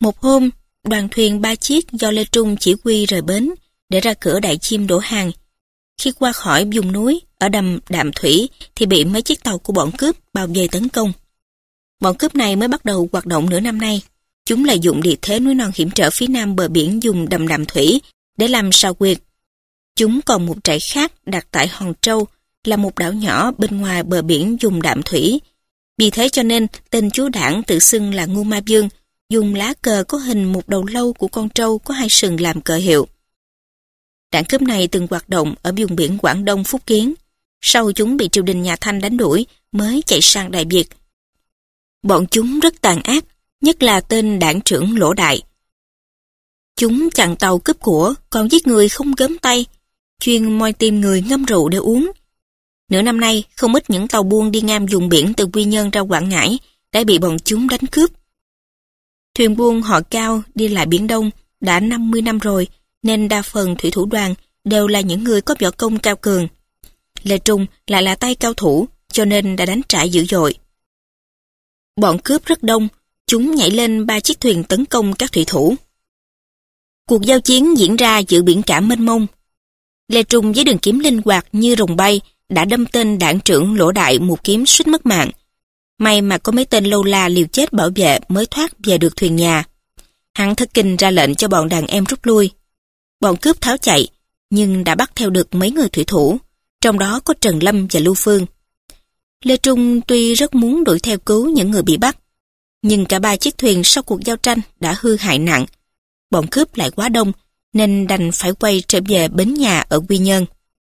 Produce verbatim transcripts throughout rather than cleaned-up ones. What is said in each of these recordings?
Một hôm, đoàn thuyền ba chiếc do Lê Trung chỉ huy rời bến để ra cửa Đại Chiêm đổ hàng. Khi qua khỏi vùng núi ở đầm Đạm Thủy thì bị mấy chiếc tàu của bọn cướp bao vây tấn công. Bọn cướp này mới bắt đầu hoạt động nửa năm nay. Chúng lợi dụng địa thế núi non hiểm trở phía nam bờ biển dùng đầm Đạm Thủy để làm sao quyệt. Chúng còn một trại khác đặt tại Hòn Trâu, là một đảo nhỏ bên ngoài bờ biển dùng Đạm Thủy. Vì thế cho nên tên chúa đảng tự xưng là Ngô Ma Vương, dùng lá cờ có hình một đầu lâu của con trâu có hai sừng làm cờ hiệu. Đảng cướp này từng hoạt động ở vùng biển Quảng Đông Phúc Kiến. Sau chúng bị triều đình nhà Thanh đánh đuổi mới chạy sang Đại Việt. Bọn chúng rất tàn ác, nhất là tên đảng trưởng Lỗ Đại. Chúng chặn tàu cướp của, còn giết người không gớm tay, chuyên moi tim người ngâm rượu để uống. Nửa năm nay, không ít những tàu buôn đi ngang vùng biển từ Quy Nhơn ra Quảng Ngãi đã bị bọn chúng đánh cướp. Thuyền buôn họ Cao đi lại Biển Đông đã năm mươi năm rồi, nên đa phần thủy thủ đoàn đều là những người có võ công cao cường. Lê Trung lại là tay cao thủ, cho nên đã đánh trả dữ dội. Bọn cướp rất đông, chúng nhảy lên ba chiếc thuyền tấn công các thủy thủ. Cuộc giao chiến diễn ra giữa biển cả mênh mông. Lê Trung với đường kiếm linh hoạt như rồng bay đã đâm tên đảng trưởng Lỗ Đại một kiếm suýt mất mạng. May mà có mấy tên lâu la liều chết bảo vệ mới thoát về được thuyền nhà. Hắn thất kinh ra lệnh cho bọn đàn em rút lui. Bọn cướp tháo chạy, nhưng đã bắt theo được mấy người thủy thủ, trong đó có Trần Lâm và Lưu Phương. Lê Trung tuy rất muốn đuổi theo cứu những người bị bắt, nhưng cả ba chiếc thuyền sau cuộc giao tranh đã hư hại nặng. Bọn cướp lại quá đông, nên đành phải quay trở về bến nhà ở Quy Nhơn.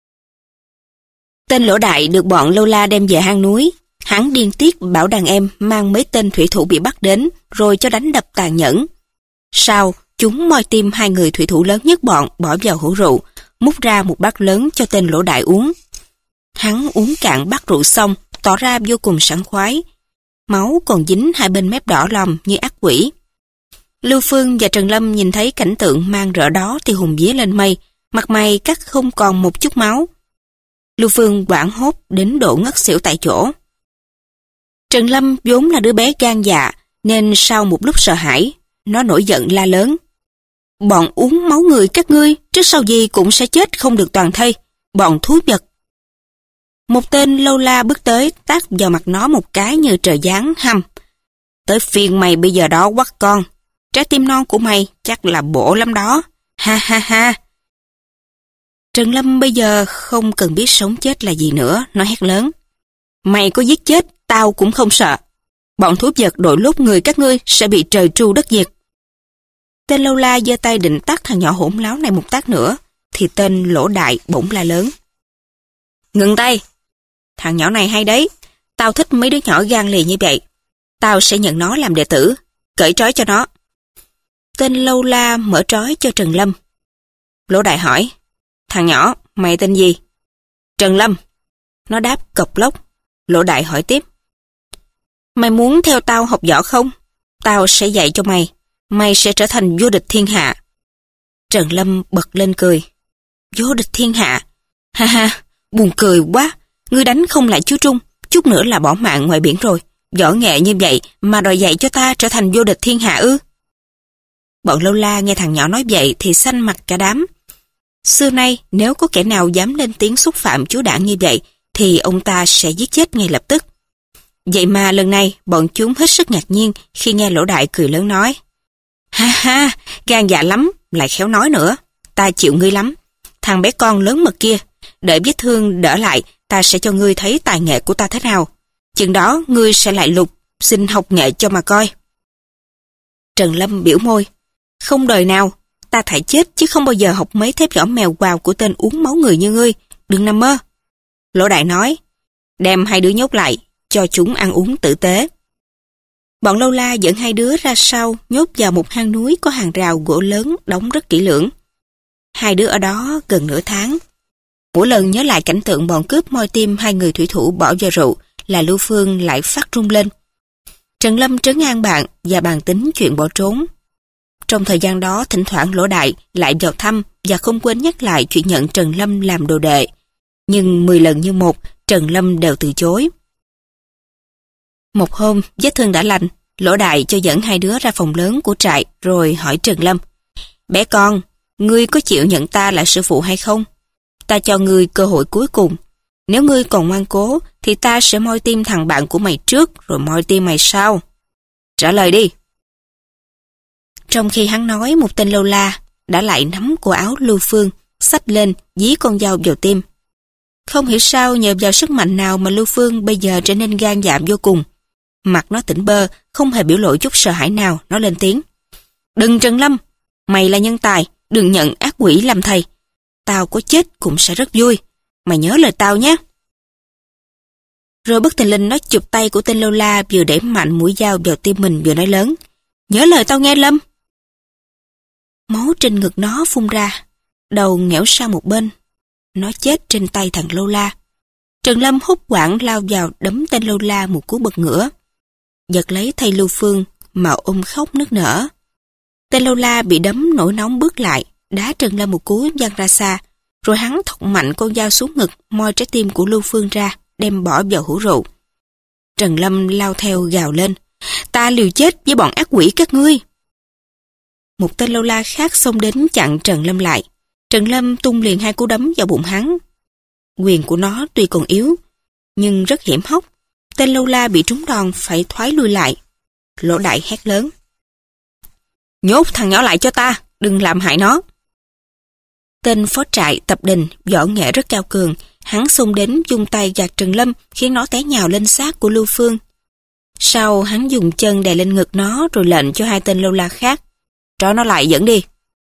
Tên Lỗ Đại được bọn lâu la đem về hang núi. Hắn điên tiết bảo đàn em mang mấy tên thủy thủ bị bắt đến, rồi cho đánh đập tàn nhẫn. Sau, chúng moi tim hai người thủy thủ lớn nhất bọn bỏ vào hũ rượu, múc ra một bát lớn cho tên Lỗ Đại uống. Hắn uống cạn bát rượu xong, tỏ ra vô cùng sảng khoái. Máu còn dính hai bên mép đỏ lòm như ác quỷ. Lưu Phương và Trần Lâm nhìn thấy cảnh tượng mang rợ đó thì hùng vía lên mây, mặt mày cắt không còn một chút máu. Lưu Phương hoảng hốt đến độ ngất xỉu tại chỗ. Trần Lâm vốn là đứa bé gan dạ, nên sau một lúc sợ hãi, nó nổi giận la lớn. Bọn uống máu người các ngươi, trước sau gì cũng sẽ chết không được toàn thây, bọn thú vật. Một tên lâu la bước tới tát vào mặt nó một cái như trời giáng hăm. Tới phiên mày bây giờ đó quắt con, trái tim non của mày chắc là bổ lắm đó, ha ha ha. Trần Lâm bây giờ không cần biết sống chết là gì nữa, nó hét lớn. Mày có giết chết, tao cũng không sợ. Bọn thú vật đội lốt người các ngươi sẽ bị trời tru đất diệt. Tên lâu la giơ tay định tát thằng nhỏ hỗn láo này một tát nữa, thì tên Lỗ Đại bỗng la lớn. Ngừng tay! Thằng nhỏ này hay đấy, tao thích mấy đứa nhỏ gan lì như vậy. Tao sẽ nhận nó làm đệ tử, cởi trói cho nó. Tên lâu la mở trói cho Trần Lâm. Lỗ Đại hỏi, thằng nhỏ, mày tên gì? Trần Lâm. Nó đáp cộc lốc. Lỗ Đại hỏi tiếp, mày muốn theo tao học võ không? Tao sẽ dạy cho mày, mày sẽ trở thành vô địch thiên hạ. Trần Lâm bật lên cười. Vô địch thiên hạ? Ha ha, buồn cười quá. Ngươi đánh không lại chú Trung, chút nữa là bỏ mạng ngoài biển rồi. Võ nghệ như vậy mà đòi dạy cho ta trở thành vô địch thiên hạ ư? Bọn lâu la nghe thằng nhỏ nói vậy thì xanh mặt cả đám. Xưa nay nếu có kẻ nào dám lên tiếng xúc phạm chúa đảng như vậy thì ông ta sẽ giết chết ngay lập tức. Vậy mà lần này bọn chúng hết sức ngạc nhiên khi nghe Lỗ Đại cười lớn nói. Ha ha, gan dạ lắm, lại khéo nói nữa. Ta chịu ngươi lắm. Thằng bé con lớn mật kia, đợi vết thương đỡ lại, ta sẽ cho ngươi thấy tài nghệ của ta thế nào. Chừng đó ngươi sẽ lại lục, xin học nghệ cho mà coi. Trần Lâm biểu môi. Không đời nào, ta thảy chết chứ không bao giờ học mấy thép võ mèo quào của tên uống máu người như ngươi. Đừng nằm mơ. Lỗ Đại nói, đem hai đứa nhốt lại, cho chúng ăn uống tử tế. Bọn lâu la dẫn hai đứa ra sau, nhốt vào một hang núi có hàng rào gỗ lớn đóng rất kỹ lưỡng. Hai đứa ở đó gần nửa tháng. Mỗi lần nhớ lại cảnh tượng bọn cướp moi tim hai người thủy thủ bỏ vào rượu là Lưu Phương lại phát run lên. Trần Lâm trấn an bạn và bàn tính chuyện bỏ trốn. Trong thời gian đó thỉnh thoảng Lỗ Đại lại vào thăm và không quên nhắc lại chuyện nhận Trần Lâm làm đồ đệ. Nhưng mười lần như một, Trần Lâm đều từ chối. Một hôm, vết thương đã lành, Lỗ Đại cho dẫn hai đứa ra phòng lớn của trại rồi hỏi Trần Lâm. Bé con, ngươi có chịu nhận ta là sư phụ hay không? Ta cho ngươi cơ hội cuối cùng. Nếu ngươi còn ngoan cố thì ta sẽ moi tim thằng bạn của mày trước rồi moi tim mày sau. Trả lời đi. Trong khi hắn nói, một tên lâu la đã lại nắm cổ áo Lưu Phương, xách lên dí con dao vào tim. Không hiểu sao nhờ vào sức mạnh nào mà Lưu Phương bây giờ trở nên gan dạ vô cùng. Mặt nó tỉnh bơ, không hề biểu lộ chút sợ hãi nào, nó lên tiếng. Đừng Trần Lâm, mày là nhân tài, đừng nhận ác quỷ làm thầy. Tao có chết cũng sẽ rất vui, mày nhớ lời tao nhé. Rồi bất thình lình nó chụp tay của tên lâu la, vừa để mạnh mũi dao vào tim mình vừa nói lớn. Nhớ lời tao nghe Lâm. Máu trên ngực nó phun ra, đầu nghẽo sang một bên. Nó chết trên tay thằng lâu la. Trần Lâm hốt hoảng lao vào đấm tên lâu la một cú bật ngửa. Giật lấy thay Lưu Phương mà ôm khóc nức nở. Tên lâu la bị đấm nổi nóng bước lại, đá Trần Lâm một cú văng ra xa, rồi hắn thọc mạnh con dao xuống ngực, moi trái tim của Lưu Phương ra, đem bỏ vào hũ rượu. Trần Lâm lao theo gào lên. Ta liều chết với bọn ác quỷ các ngươi. Một tên lâu la khác xông đến chặn Trần Lâm lại. Trần Lâm tung liền hai cú đấm vào bụng hắn. Quyền của nó tuy còn yếu, nhưng rất hiểm hóc. Tên lâu la bị trúng đòn phải thoái lui lại. Lỗ Đại hét lớn. Nhốt thằng nhỏ lại cho ta, đừng làm hại nó. Tên phó trại Tập Đình, võ nghệ rất cao cường, hắn xông đến dùng tay gạt Trần Lâm khiến nó té nhào lên xác của Lưu Phương. Sau hắn dùng chân đè lên ngực nó rồi lệnh cho hai tên lâu la khác. Trói nó lại dẫn đi.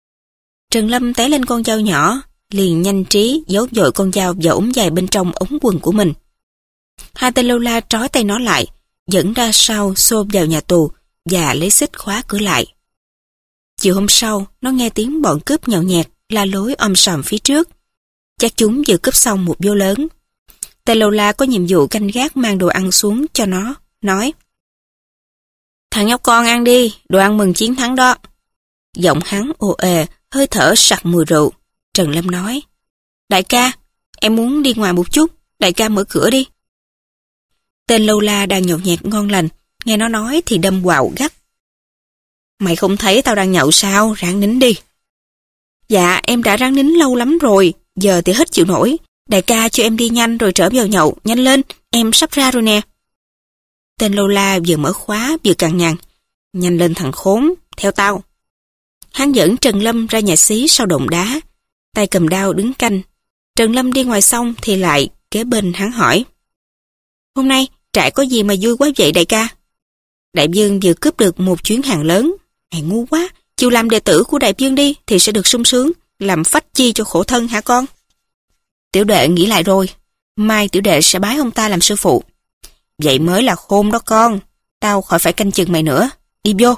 Trần Lâm té lên con dao nhỏ, liền nhanh trí giấu vội con dao vào ống dài bên trong ống quần của mình. Hai tên lâu la trói tay nó lại, dẫn ra sau xô vào nhà tù và lấy xích khóa cửa lại. Chiều hôm sau, nó nghe tiếng bọn cướp nhậu nhẹt, la lối om sòm phía trước. Chắc chúng vừa cướp xong một vô lớn. Tên lâu la có nhiệm vụ canh gác mang đồ ăn xuống cho nó, nói. Thằng nhóc con ăn đi, đồ ăn mừng chiến thắng đó. Giọng hắn ồ ề, hơi thở sặc mùi rượu. Trần Lâm nói. Đại ca, em muốn đi ngoài một chút, đại ca mở cửa đi. Tên lâu la đang nhậu nhẹt ngon lành, nghe nó nói thì đâm quạo gắt. Mày không thấy tao đang nhậu sao, ráng nín đi. Dạ, em đã ráng nín lâu lắm rồi, giờ thì hết chịu nổi. Đại ca cho em đi nhanh rồi trở vào nhậu, nhanh lên, em sắp ra rồi nè. Tên lâu la vừa mở khóa vừa cằn nhằn. Nhanh lên thằng khốn, theo tao. Hắn dẫn Trần Lâm ra nhà xí sau động đá, tay cầm đao đứng canh. Trần Lâm đi ngoài xong thì lại kế bên hắn hỏi. Hôm nay trại có gì mà vui quá vậy đại ca? Đại vương vừa cướp được một chuyến hàng lớn. Mày ngu quá, chịu làm đệ tử của đại vương đi thì sẽ được sung sướng, làm phách chi cho khổ thân hả con? Tiểu đệ nghĩ lại rồi, mai tiểu đệ sẽ bái ông ta làm sư phụ. Vậy mới là khôn đó con, tao khỏi phải canh chừng mày nữa, đi vô.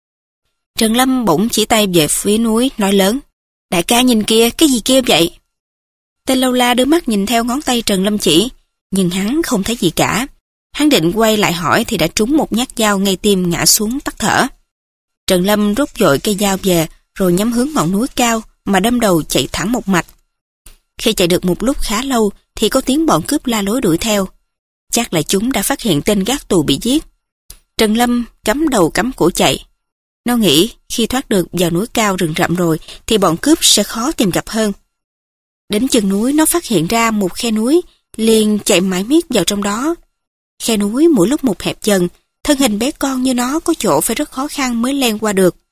Trần Lâm bỗng chỉ tay về phía núi, nói lớn. Đại ca nhìn kia, cái gì kia vậy? Tên lâu la đưa mắt nhìn theo ngón tay Trần Lâm chỉ, nhưng hắn không thấy gì cả. Hắn định quay lại hỏi thì đã trúng một nhát dao ngay tim ngã xuống tắt thở. Trần Lâm rút vội cây dao về, rồi nhắm hướng ngọn núi cao mà đâm đầu chạy thẳng một mạch. Khi chạy được một lúc khá lâu thì có tiếng bọn cướp la lối đuổi theo. Chắc là chúng đã phát hiện tên gác tù bị giết. Trần Lâm cắm đầu cắm cổ chạy. Nó nghĩ khi thoát được vào núi cao rừng rậm rồi thì bọn cướp sẽ khó tìm gặp hơn. Đến chân núi nó phát hiện ra một khe núi, liền chạy mãi miết vào trong đó. Khe núi mỗi lúc một hẹp dần, thân hình bé con như nó có chỗ phải rất khó khăn mới len qua được.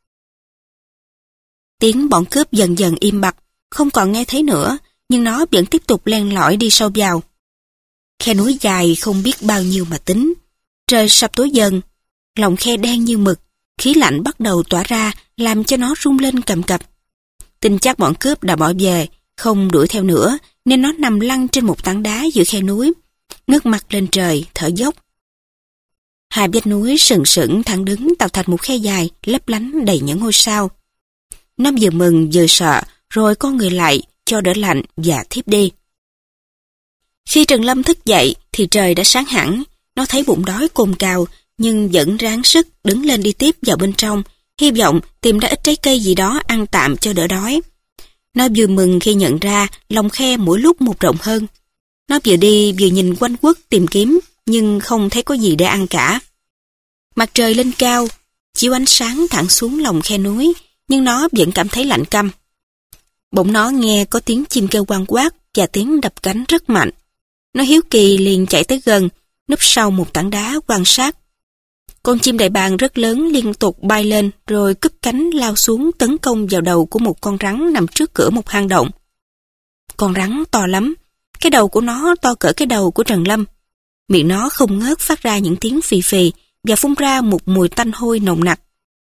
Tiếng bọn cướp dần dần im bặt, không còn nghe thấy nữa, nhưng nó vẫn tiếp tục len lỏi đi sâu vào. Khe núi dài không biết bao nhiêu mà tính. Trời sắp tối dần, lòng khe đen như mực, khí lạnh bắt đầu tỏa ra làm cho nó rung lên cầm cập. Tin chắc bọn cướp đã bỏ về, không đuổi theo nữa, nên nó nằm lăn trên một tảng đá giữa khe núi, ngước mặt lên trời, thở dốc. Hai vách núi sừng sững thẳng đứng tạo thành một khe dài, lấp lánh đầy những ngôi sao. Nó vừa mừng vừa sợ, rồi con người lại, cho đỡ lạnh và thiếp đi. Khi Trần Lâm thức dậy thì trời đã sáng hẳn, nó thấy bụng đói cồn cào, nhưng vẫn ráng sức đứng lên đi tiếp vào bên trong, hy vọng tìm ra ít trái cây gì đó ăn tạm cho đỡ đói. Nó vừa mừng khi nhận ra lòng khe mỗi lúc một rộng hơn. Nó vừa đi vừa nhìn quanh quất tìm kiếm, nhưng không thấy có gì để ăn cả. Mặt trời lên cao, chiếu ánh sáng thẳng xuống lòng khe núi, nhưng nó vẫn cảm thấy lạnh căm. Bỗng nó nghe có tiếng chim kêu quang quát và tiếng đập cánh rất mạnh. Nó hiếu kỳ liền chạy tới gần, núp sau một tảng đá quan sát. Con chim đại bàng rất lớn liên tục bay lên rồi cúp cánh lao xuống tấn công vào đầu của một con rắn nằm trước cửa một hang động. Con rắn to lắm, cái đầu của nó to cỡ cái đầu của Trần Lâm. Miệng nó không ngớt phát ra những tiếng phì phì và phun ra một mùi tanh hôi nồng nặc.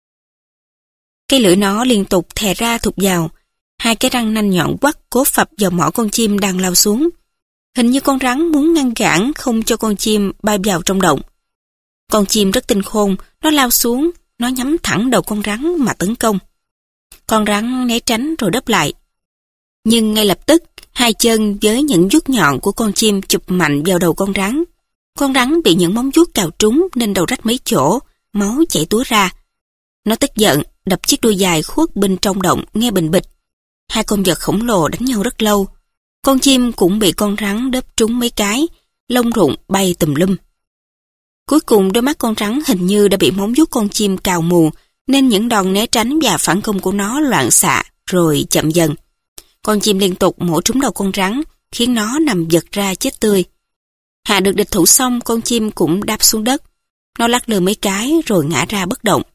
Cái lưỡi nó liên tục thè ra thụt vào, hai cái răng nanh nhọn quắt cố phập vào mỏ con chim đang lao xuống. Hình như con rắn muốn ngăn cản không cho con chim bay vào trong động. Con chim rất tinh khôn, nó lao xuống, nó nhắm thẳng đầu con rắn mà tấn công. Con rắn né tránh rồi đáp lại. Nhưng ngay lập tức, hai chân với những vuốt nhọn của con chim chụp mạnh vào đầu con rắn. Con rắn bị những móng vuốt cào trúng nên đầu rách mấy chỗ, máu chảy túa ra. Nó tức giận, đập chiếc đuôi dài khuất bên trong động nghe bình bịch. Hai con vật khổng lồ đánh nhau rất lâu. Con chim cũng bị con rắn đớp trúng mấy cái, lông rụng bay tùm lum. Cuối cùng đôi mắt con rắn hình như đã bị móng vuốt con chim cào mù, nên những đòn né tránh và phản công của nó loạn xạ rồi chậm dần. Con chim liên tục mổ trúng đầu con rắn, khiến nó nằm giật ra chết tươi. Hạ được địch thủ xong, con chim cũng đáp xuống đất. Nó lắc lư mấy cái rồi ngã ra bất động.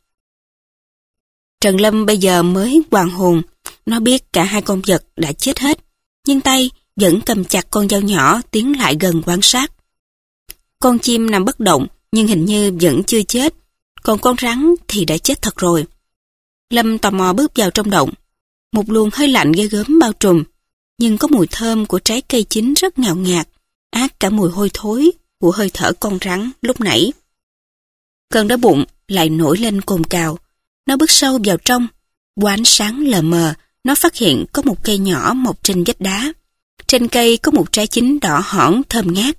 Trần Lâm bây giờ mới hoàn hồn. Nó biết cả hai con vật đã chết hết, nhưng tay vẫn cầm chặt con dao nhỏ tiến lại gần quan sát. Con chim nằm bất động nhưng hình như vẫn chưa chết, còn con rắn thì đã chết thật rồi. Lâm tò mò bước vào trong động. Một luồng hơi lạnh ghê gớm bao trùm, nhưng có mùi thơm của trái cây chín rất ngào ngạt, át cả mùi hôi thối của hơi thở con rắn lúc nãy. Cơn đói bụng lại nổi lên cồn cào. Nó bước sâu vào trong. Qua ánh sáng lờ mờ, nó phát hiện có một cây nhỏ mọc trên vách đá. Trên cây có một trái chín đỏ hỏn thơm ngát.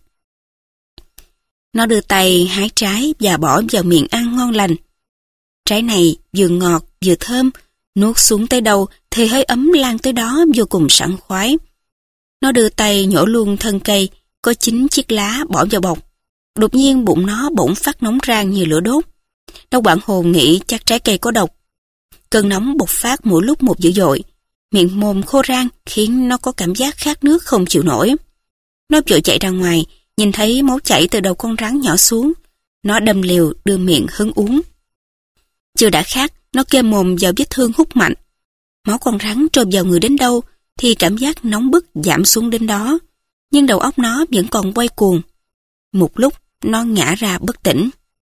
Nó đưa tay hái trái và bỏ vào miệng ăn ngon lành. Trái này vừa ngọt vừa thơm, nuốt xuống tới đâu thì hơi ấm lan tới đó vô cùng sảng khoái. Nó đưa tay nhổ luôn thân cây, có chín chiếc lá bỏ vào bọc. Đột nhiên bụng nó bỗng phát nóng rang như lửa đốt. Nó hoảng hồn nghĩ chắc trái cây có độc. Cơn nóng bộc phát mỗi lúc một dữ dội. Miệng mồm khô rang khiến nó có cảm giác khát nước không chịu nổi. Nó vội chạy ra ngoài, nhìn thấy máu chảy từ đầu con rắn nhỏ xuống. Nó đâm liều đưa miệng hứng uống. Chưa đã khát, nó kê mồm vào vết thương hút mạnh. Máu con rắn trôi vào người đến đâu thì cảm giác nóng bức giảm xuống đến đó. Nhưng đầu óc nó vẫn còn quay cuồng. Một lúc nó ngã ra bất tỉnh.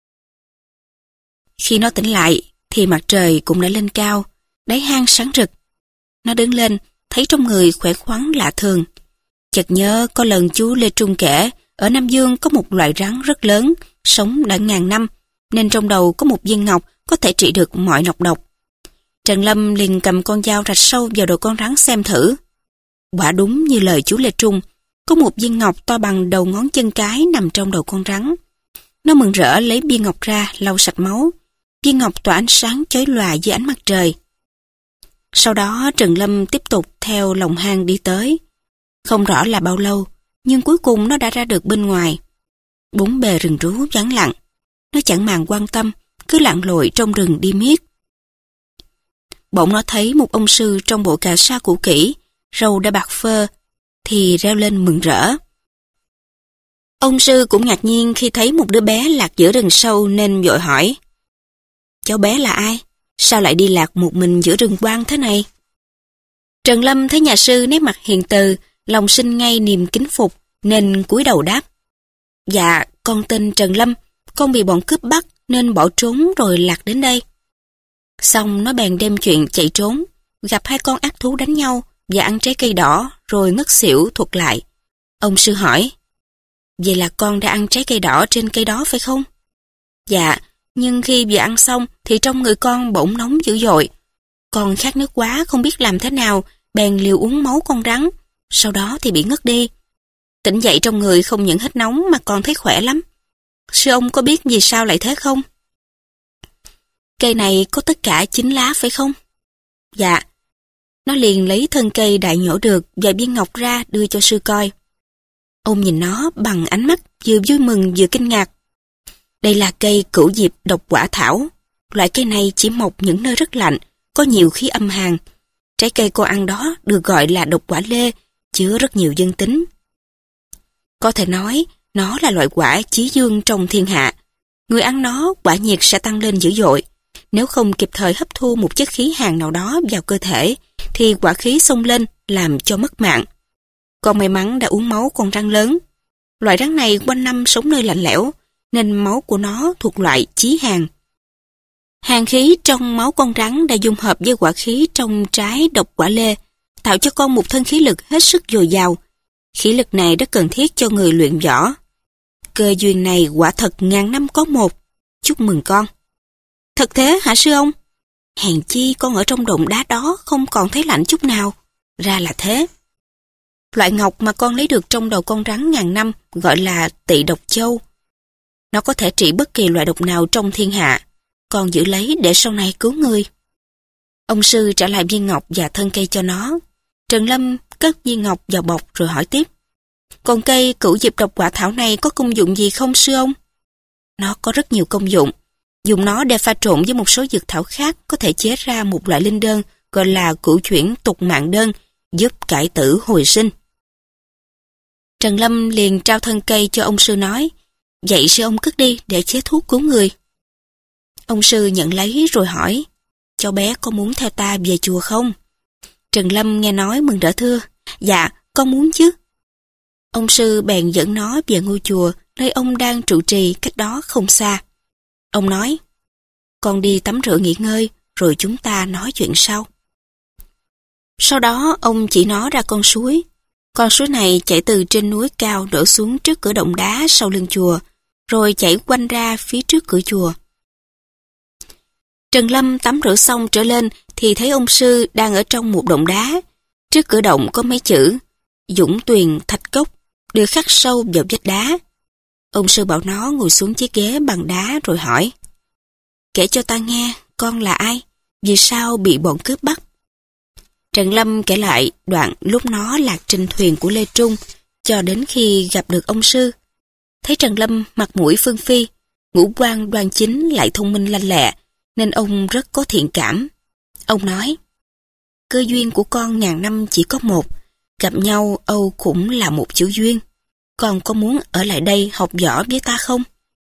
Khi nó tỉnh lại thì mặt trời cũng đã lên cao, đáy hang sáng rực. Nó đứng lên, thấy trong người khỏe khoắn lạ thường. Chợt nhớ có lần chú Lê Trung kể, ở Nam Dương có một loại rắn rất lớn, sống đã ngàn năm, nên trong đầu có một viên ngọc có thể trị được mọi nọc độc. Trần Lâm liền cầm con dao rạch sâu vào đầu con rắn xem thử. Quả đúng như lời chú Lê Trung, có một viên ngọc to bằng đầu ngón chân cái nằm trong đầu con rắn. Nó mừng rỡ lấy viên ngọc ra, lau sạch máu. Viên ngọc tỏa ánh sáng chói lòa dưới ánh mặt trời. Sau đó Trần Lâm tiếp tục theo lòng hang đi tới. Không rõ là bao lâu, nhưng cuối cùng nó đã ra được bên ngoài. Bốn bề rừng rú vắng lặng. Nó chẳng màng quan tâm, cứ lặn lội trong rừng đi miết. Bỗng nó thấy một ông sư trong bộ cà sa cũ kỹ, râu đã bạc phơ, thì reo lên mừng rỡ. Ông sư cũng ngạc nhiên khi thấy một đứa bé lạc giữa rừng sâu nên vội hỏi. Cháu bé là ai? Sao lại đi lạc một mình giữa rừng quang thế này? Trần Lâm thấy nhà sư nét mặt hiền từ, lòng sinh ngay niềm kính phục, nên cúi đầu đáp. Dạ, con tên Trần Lâm, con bị bọn cướp bắt nên bỏ trốn rồi lạc đến đây. Xong nó bèn đem chuyện chạy trốn, gặp hai con ác thú đánh nhau và ăn trái cây đỏ rồi ngất xỉu thuật lại. Ông sư hỏi, vậy là con đã ăn trái cây đỏ trên cây đó phải không? Dạ, nhưng khi vừa ăn xong thì trong người con bỗng nóng dữ dội. Con khát nước quá không biết làm thế nào, bèn liều uống máu con rắn, sau đó thì bị ngất đi. Tỉnh dậy trong người không những hết nóng mà còn thấy khỏe lắm. Sư ông có biết vì sao lại thế không? Cây này có tất cả chín lá phải không? Dạ. Nó liền lấy thân cây đại nhổ được và viên ngọc ra đưa cho sư coi. Ông nhìn nó bằng ánh mắt vừa vui mừng vừa kinh ngạc. Đây là cây cửu diệp độc quả thảo. Loại cây này chỉ mọc những nơi rất lạnh, có nhiều khí âm hàn. Trái cây cô ăn đó được gọi là độc quả lê, chứa rất nhiều dương tính. Có thể nói, nó là loại quả chí dương trong thiên hạ. Người ăn nó quả nhiệt sẽ tăng lên dữ dội. Nếu không kịp thời hấp thu một chất khí hàn nào đó vào cơ thể, thì quả khí xông lên làm cho mất mạng. Con may mắn đã uống máu con rắn lớn. Loại rắn này quanh năm sống nơi lạnh lẽo, nên máu của nó thuộc loại chí hàn. Hàn khí trong máu con rắn đã dung hợp với quả khí trong trái độc quả lê, tạo cho con một thân khí lực hết sức dồi dào. Khí lực này rất cần thiết cho người luyện võ. Cơ duyên này quả thật ngàn năm có một. Chúc mừng con. Thật thế hả sư ông? Hèn chi con ở trong động đá đó không còn thấy lạnh chút nào. Ra là thế. Loại ngọc mà con lấy được trong đầu con rắn ngàn năm gọi là tỵ độc châu. Nó có thể trị bất kỳ loại độc nào trong thiên hạ. Con giữ lấy để sau này cứu người. Ông sư trả lại viên ngọc và thân cây cho nó. Trần Lâm cất viên ngọc vào bọc rồi hỏi tiếp. Còn cây cửu diệp độc quả thảo này có công dụng gì không sư ông? Nó có rất nhiều công dụng. Dùng nó để pha trộn với một số dược thảo khác có thể chế ra một loại linh đơn gọi là cửu chuyển tục mạng đơn, giúp cải tử hồi sinh. Trần Lâm liền trao thân cây cho ông sư nói, vậy sư ông cất đi để chế thuốc cứu người. Ông sư nhận lấy rồi hỏi, cháu bé có muốn theo ta về chùa không? Trần Lâm nghe nói mừng rỡ thưa, dạ, con muốn chứ. Ông sư bèn dẫn nó về ngôi chùa nơi ông đang trụ trì cách đó không xa. Ông nói, con đi tắm rửa nghỉ ngơi rồi chúng ta nói chuyện sau. Sau đó ông chỉ nó ra con suối. Con suối này chảy từ trên núi cao đổ xuống trước cửa động đá sau lưng chùa, rồi chảy quanh ra phía trước cửa chùa. Trần Lâm tắm rửa xong trở lên thì thấy ông sư đang ở trong một động đá. Trước cửa động có mấy chữ Dũng Tuyền Thạch Cốc được khắc sâu vào vách đá. Ông sư bảo nó ngồi xuống chiếc ghế bằng đá rồi hỏi, kể cho ta nghe con là ai? Vì sao bị bọn cướp bắt? Trần Lâm kể lại đoạn lúc nó lạc trên thuyền của Lê Trung cho đến khi gặp được ông sư. Thấy Trần Lâm mặt mũi phương phi, ngũ quan đoan chính lại thông minh lanh lẹ, nên ông rất có thiện cảm. Ông nói, cơ duyên của con ngàn năm chỉ có một, gặp nhau âu cũng là một chữ duyên. Con có muốn ở lại đây học võ với ta không?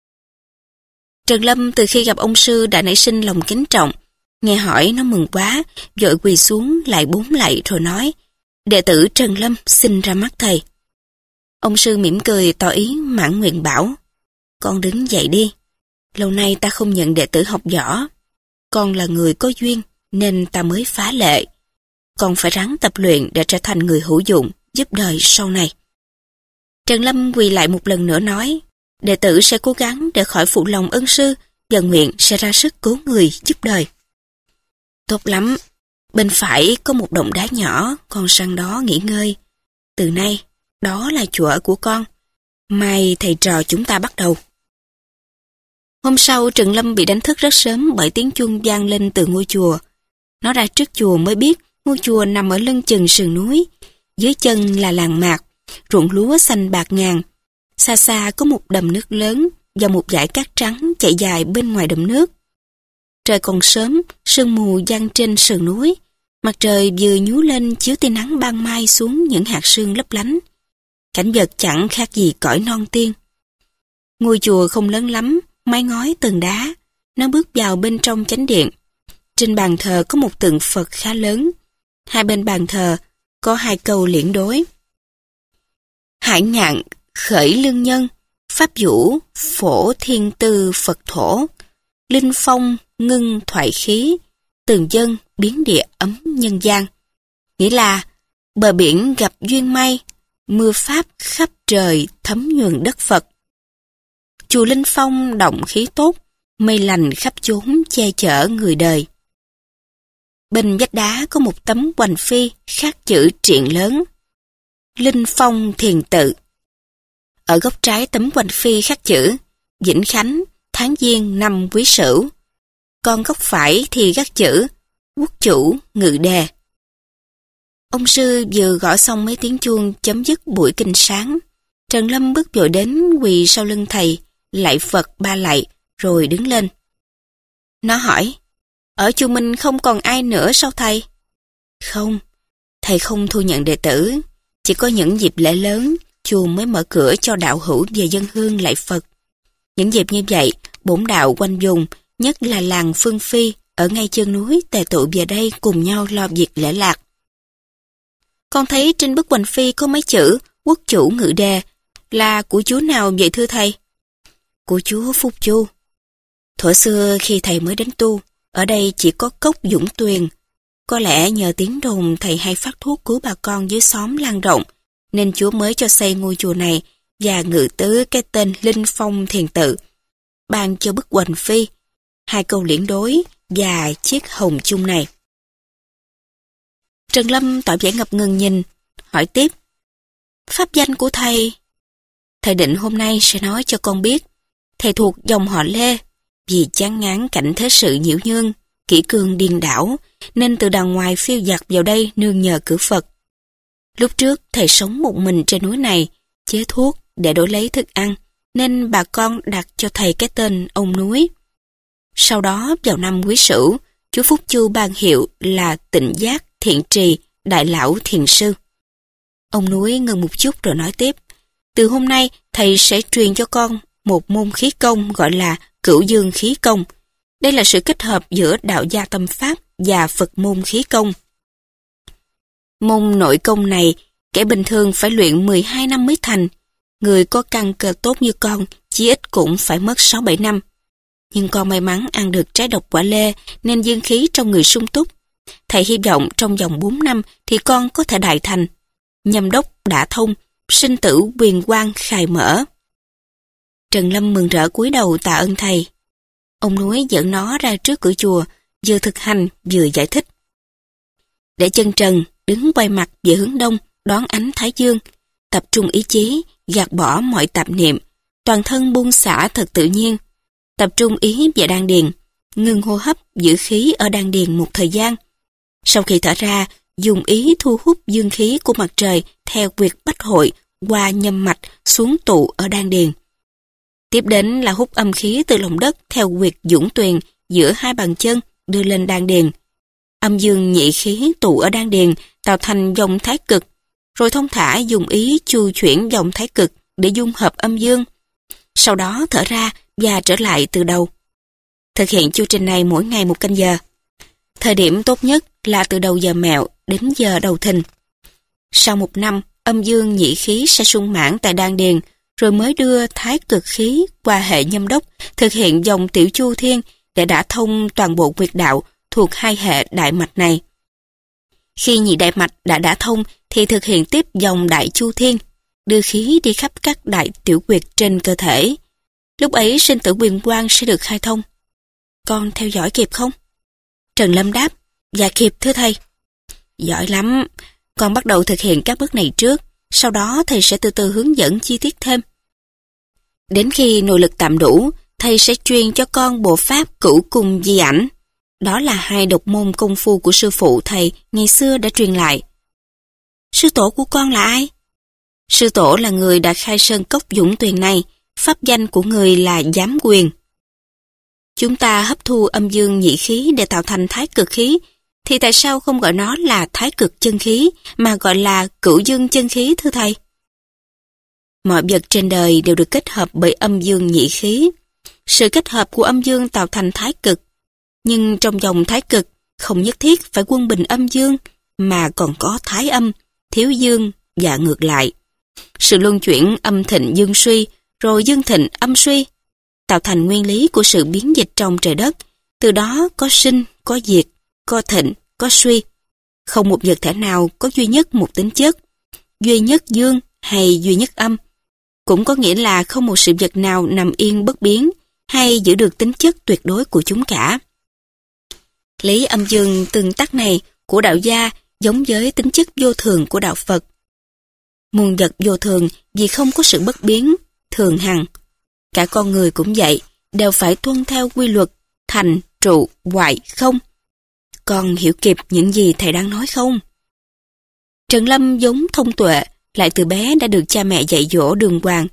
Trần Lâm từ khi gặp ông sư đã nảy sinh lòng kính trọng. Nghe hỏi nó mừng quá, vội quỳ xuống lại bốn lạy rồi nói, đệ tử Trần Lâm xin ra mắt thầy. Ông sư mỉm cười tỏ ý mãn nguyện bảo, con đứng dậy đi. Lâu nay ta không nhận đệ tử học võ. Con là người có duyên nên ta mới phá lệ. Con phải ráng tập luyện để trở thành người hữu dụng, giúp đời sau này. Trần Lâm quỳ lại một lần nữa nói, đệ tử sẽ cố gắng để khỏi phụ lòng ân sư và nguyện sẽ ra sức cứu người giúp đời. Tốt lắm, bên phải có một động đá nhỏ, con sang đó nghỉ ngơi. Từ nay, đó là chỗ ở của con. Mai thầy trò chúng ta bắt đầu. Hôm sau Trần Lâm bị đánh thức rất sớm bởi tiếng chuông vang lên từ ngôi chùa. Nó ra trước chùa mới biết ngôi chùa nằm ở lưng chừng sườn núi. Dưới chân là làng mạc, ruộng lúa xanh bạc ngàn. Xa xa có một đầm nước lớn và một dải cát trắng chạy dài bên ngoài đầm nước. Trời còn sớm, sương mù giăng trên sườn núi. Mặt trời vừa nhú lên chiếu tia nắng ban mai xuống những hạt sương lấp lánh. Cảnh vật chẳng khác gì cõi non tiên. Ngôi chùa không lớn lắm, mái ngói tường đá. Nó bước vào bên trong chánh điện. Trên bàn thờ có một tượng Phật khá lớn. Hai bên bàn thờ có hai câu liễn đối. Hải ngạn, khởi lương nhân, pháp vũ, phổ thiên tư Phật thổ. Linh phong, ngưng thoại khí, tường dân, biến địa ấm nhân gian. Nghĩa là, bờ biển gặp duyên may, mưa pháp khắp trời thấm nhuần đất Phật. Chùa Linh Phong động khí tốt, mây lành khắp chốn che chở người đời. Bên vách đá có một tấm hoành phi khắc chữ triện lớn. Linh Phong thiền tự. Ở góc trái tấm hoành phi khắc chữ Vĩnh Khánh, tháng Giêng năm Quý Sửu. Còn góc phải thì khắc chữ Quốc chủ ngự đề. Ông sư vừa gõ xong mấy tiếng chuông chấm dứt buổi kinh sáng. Trần Lâm bước vội đến quỳ sau lưng thầy, lạy Phật ba lạy, rồi đứng lên. Nó hỏi, ở chùa mình không còn ai nữa sao thầy? Không, thầy không thu nhận đệ tử, chỉ có những dịp lễ lớn, chùa mới mở cửa cho đạo hữu về dân hương lạy Phật. Những dịp như vậy, bổn đạo quanh vùng, nhất là làng Phương Phi, ở ngay chân núi tề tụ về đây cùng nhau lo việc lễ lạc. Con thấy trên bức hoành phi có mấy chữ quốc chủ ngự đề, là của chúa nào vậy thưa thầy? Của chúa Phúc Chu. Thuở xưa khi thầy mới đến tu, ở đây chỉ có cốc Dũng Tuyền. Có lẽ nhờ tiếng đồn thầy hay phát thuốc cứu bà con dưới xóm lan rộng, nên chúa mới cho xây ngôi chùa này và ngự tứ cái tên Linh Phong Thiền Tự, ban cho bức hoành phi, hai câu liễn đối và chiếc hồng chung này. Trần Lâm tỏ vẻ ngập ngừng nhìn, hỏi tiếp. Pháp danh của thầy? Thầy định hôm nay sẽ nói cho con biết. Thầy thuộc dòng họ Lê, vì chán ngán cảnh thế sự nhiễu nhương, kỷ cương điên đảo, nên từ đàng ngoài phiêu dạt vào đây nương nhờ cửa Phật. Lúc trước thầy sống một mình trên núi này, chế thuốc để đổi lấy thức ăn, nên bà con đặt cho thầy cái tên ông núi. Sau đó vào năm Quý Sửu, chúa Phúc Chu ban hiệu là Tịnh Giác Thiện Trì Đại Lão Thiền Sư. Ông núi ngừng một chút rồi nói tiếp. Từ hôm nay thầy sẽ truyền cho con một môn khí công gọi là Cửu Dương Khí Công. Đây là sự kết hợp giữa đạo gia tâm pháp và Phật môn khí công. Môn nội công này, kẻ bình thường phải luyện mười hai năm mới thành. Người có căn cơ tốt như con, chí ít cũng phải mất sáu bảy năm. Nhưng con may mắn ăn được trái độc quả lê, nên dương khí trong người sung túc. Thầy hy vọng trong vòng bốn năm thì con có thể đại thành. Nhâm đốc đã thông, sinh tử quyền quang khai mở. Trần Lâm mừng rỡ cúi đầu tạ ơn thầy. Ông núi dẫn nó ra trước cửa chùa, vừa thực hành vừa giải thích. Để chân trần, đứng quay mặt về hướng đông, đón ánh thái dương, tập trung ý chí, gạt bỏ mọi tạp niệm, toàn thân buông xả thật tự nhiên. Tập trung ý về đan điền, ngừng hô hấp, giữ khí ở đan điền một thời gian. Sau khi thở ra, dùng ý thu hút dương khí của mặt trời theo quyệt bách hội qua nhâm mạch xuống tụ ở đan điền. Tiếp đến là hút âm khí từ lòng đất theo quyệt Dũng Tuyền giữa hai bàn chân đưa lên đan điền. Âm dương nhị khí tụ ở đan điền tạo thành dòng thái cực, rồi thông thả dùng ý chu chuyển dòng thái cực để dung hợp âm dương. Sau đó thở ra và trở lại từ đầu. Thực hiện chu trình này mỗi ngày một canh giờ. Thời điểm tốt nhất là từ đầu giờ mẹo đến giờ đầu thìn. Sau một năm, âm dương nhị khí sẽ sung mãn tại đan điền, rồi mới đưa thái cực khí qua hệ nhâm đốc, thực hiện dòng tiểu chu thiên để đả thông toàn bộ huyệt đạo thuộc hai hệ đại mạch này. Khi nhị đại mạch đã đả thông thì thực hiện tiếp dòng đại chu thiên, đưa khí đi khắp các đại tiểu huyệt trên cơ thể. Lúc ấy sinh tử quyền quang sẽ được khai thông. Con theo dõi kịp không? Trần Lâm đáp, dạ kịp thưa thầy. Giỏi lắm, con bắt đầu thực hiện các bước này trước, sau đó thầy sẽ từ từ hướng dẫn chi tiết thêm. Đến khi nội lực tạm đủ, thầy sẽ truyền cho con bộ pháp Cửu Cung Di Ảnh. Đó là hai độc môn công phu của sư phụ thầy ngày xưa đã truyền lại. Sư tổ của con là ai? Sư tổ là người đã khai sơn cốc Dũng Tuyền này, pháp danh của người là Giám Quyền. Chúng ta hấp thu âm dương nhị khí để tạo thành thái cực khí, thì tại sao không gọi nó là thái cực chân khí, mà gọi là cửu dương chân khí thưa thầy? Mọi vật trên đời đều được kết hợp bởi âm dương nhị khí. Sự kết hợp của âm dương tạo thành thái cực. Nhưng trong dòng thái cực, không nhất thiết phải quân bình âm dương, mà còn có thái âm, thiếu dương và ngược lại. Sự luân chuyển âm thịnh dương suy, rồi dương thịnh âm suy, tạo thành nguyên lý của sự biến dịch trong trời đất. Từ đó có sinh, có diệt, có thịnh, có suy. Không một vật thể nào có duy nhất một tính chất, duy nhất dương hay duy nhất âm. Cũng có nghĩa là không một sự vật nào nằm yên bất biến hay giữ được tính chất tuyệt đối của chúng cả. Lý âm dương tương tác này của đạo gia giống với tính chất vô thường của đạo Phật. Muôn vật vô thường vì không có sự bất biến, thường hằng. Cả con người cũng vậy, đều phải tuân theo quy luật thành, trụ, hoại, không. Con hiểu kịp những gì thầy đang nói không? Trần Lâm giống thông tuệ, lại từ bé đã được cha mẹ dạy dỗ đường hoàng.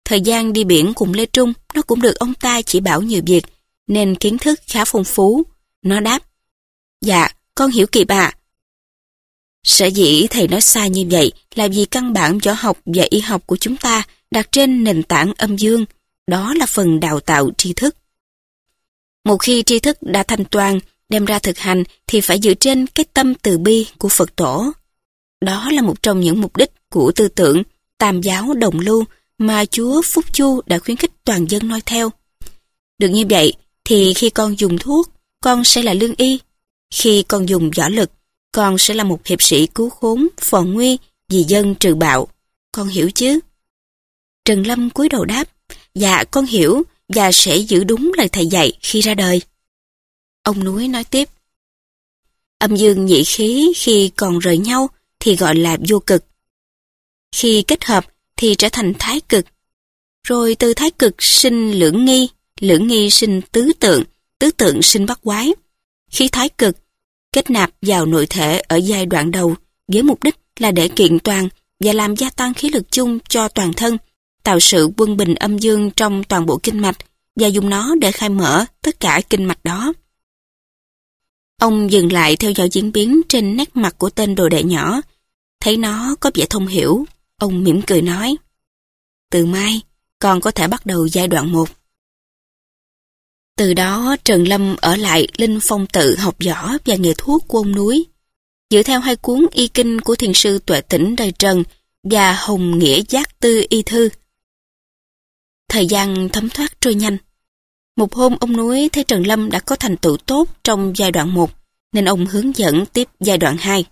Thời gian đi biển cùng Lê Trung, nó cũng được ông ta chỉ bảo nhiều việc, nên kiến thức khá phong phú. Nó đáp, dạ, con hiểu kịp ạ. Sở dĩ thầy nói sai như vậy là vì căn bản võ học và y học của chúng ta đặt trên nền tảng âm dương, đó là phần đào tạo tri thức. Một khi tri thức đã thành toàn, đem ra thực hành thì phải dựa trên cái tâm từ bi của Phật Tổ. Đó là một trong những mục đích của tư tưởng Tam giáo đồng lưu mà Chúa Phúc Chu đã khuyến khích toàn dân noi theo. Được như vậy thì khi con dùng thuốc, con sẽ là lương y. Khi con dùng võ lực, con sẽ là một hiệp sĩ cứu khốn, phò nguy, vì dân trừ bạo. Con hiểu chứ? Trần Lâm cúi đầu đáp, dạ con hiểu và sẽ giữ đúng lời thầy dạy khi ra đời. Ông Núi nói tiếp, âm dương nhị khí khi còn rời nhau thì gọi là vô cực. Khi kết hợp thì trở thành thái cực. Rồi từ thái cực sinh lưỡng nghi, lưỡng nghi sinh tứ tượng, tứ tượng sinh bát quái. Khi thái cực kết nạp vào nội thể ở giai đoạn đầu với mục đích là để kiện toàn và làm gia tăng khí lực chung cho toàn thân, tạo sự quân bình âm dương trong toàn bộ kinh mạch và dùng nó để khai mở tất cả kinh mạch đó. Ông dừng lại theo dõi diễn biến trên nét mặt của tên đồ đệ nhỏ, thấy nó có vẻ thông hiểu. Ông mỉm cười nói, từ mai con có thể bắt đầu giai đoạn một. Từ đó Trần Lâm ở lại Linh Phong tự học võ và nghề thuốc của ông Núi, dựa theo hai cuốn y kinh của thiền sư Tuệ Tĩnh đời Trần và Hồng Nghĩa Giác Tư y thư. Thời gian thấm thoát trôi nhanh. Một hôm ông Núi thấy Trần Lâm đã có thành tựu tốt trong giai đoạn một, nên ông hướng dẫn tiếp giai đoạn hai.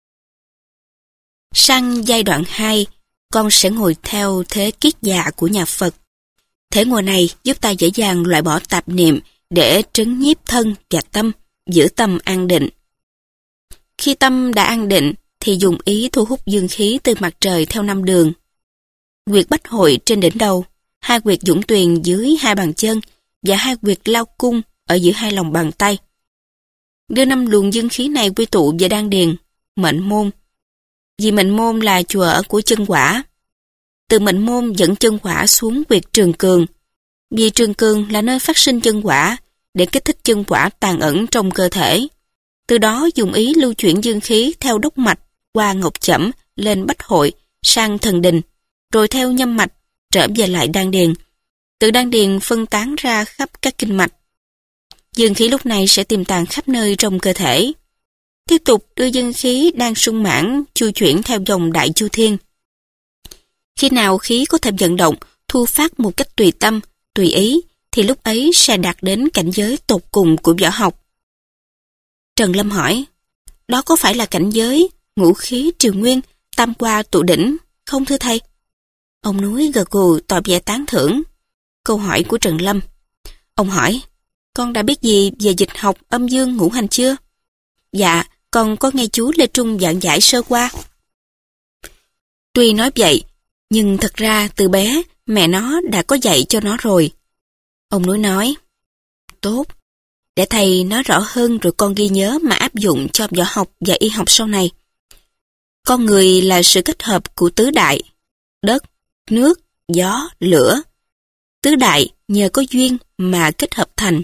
Sang giai đoạn hai, con sẽ ngồi theo thế kiết dạ của nhà Phật. Thế ngồi này giúp ta dễ dàng loại bỏ tạp niệm để trấn nhiếp thân và tâm, giữ tâm an định. Khi tâm đã an định thì dùng ý thu hút dương khí từ mặt trời theo năm đường. Huyệt bách hội trên đỉnh đầu, hai huyệt dũng tuyền dưới hai bàn chân và hai huyệt lao cung ở giữa hai lòng bàn tay. Đưa năm luồng dương khí này quy tụ về đan điền, mệnh môn. Vì mệnh môn là chùa ở của chân quả. Từ mệnh môn dẫn chân quả xuống huyệt trường cường. Vì trường cường là nơi phát sinh chân quả để kích thích chân quả tàn ẩn trong cơ thể. Từ đó dùng ý lưu chuyển dương khí theo đốc mạch qua ngọc chẩm lên bách hội sang thần đình, rồi theo nhâm mạch trở về lại đan điền. Từ đan điền phân tán ra khắp các kinh mạch. Dương khí lúc này sẽ tiềm tàng khắp nơi trong cơ thể. Tiếp tục đưa dương khí đang sung mãn chu chuyển theo dòng đại chu thiên. Khi nào khí có thể vận động, thu phát một cách tùy tâm, tùy ý, thì lúc ấy sẽ đạt đến cảnh giới tột cùng của võ học. Trần Lâm hỏi, đó có phải là cảnh giới ngũ khí triều nguyên, tam qua tụ đỉnh, không thưa thầy? Ông Núi gật gù tỏ vẻ tán thưởng câu hỏi của Trần Lâm. Ông hỏi, con đã biết gì về dịch học âm dương ngũ hành chưa? Dạ, con có nghe chú Lê Trung giảng giải sơ qua. Tuy nói vậy, nhưng thật ra từ bé mẹ nó đã có dạy cho nó rồi. Ông Núi nói, tốt, để thầy nói rõ hơn rồi con ghi nhớ mà áp dụng cho võ học và y học sau này. Con người là sự kết hợp của tứ đại, đất, nước, gió, lửa. Tứ đại nhờ có duyên mà kết hợp thành.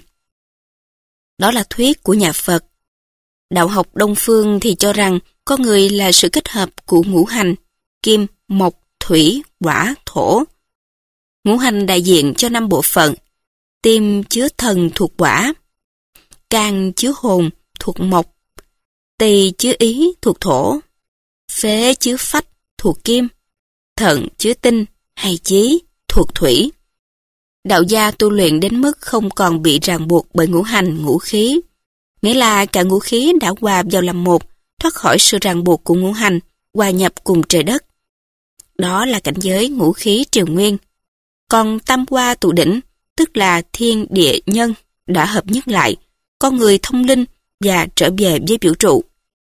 Đó là thuyết của nhà Phật. Đạo học Đông Phương thì cho rằng con người là sự kết hợp của ngũ hành, kim, mộc, thủy, hỏa, thổ. Ngũ hành đại diện cho năm bộ phận. Tim chứa thần thuộc hỏa, can chứa hồn thuộc mộc, tỳ chứa ý thuộc thổ, phế chứa phách thuộc kim, thận chứa tinh hay chí thuộc thủy. Đạo gia tu luyện đến mức không còn bị ràng buộc bởi ngũ hành, ngũ khí. Nghĩa là cả ngũ khí đã hòa vào làm một, thoát khỏi sự ràng buộc của ngũ hành, hòa nhập cùng trời đất. Đó là cảnh giới ngũ khí triều nguyên. Còn tam hoa tụ đỉnh, tức là thiên địa nhân, đã hợp nhất lại, con người thông linh và trở về với vũ trụ.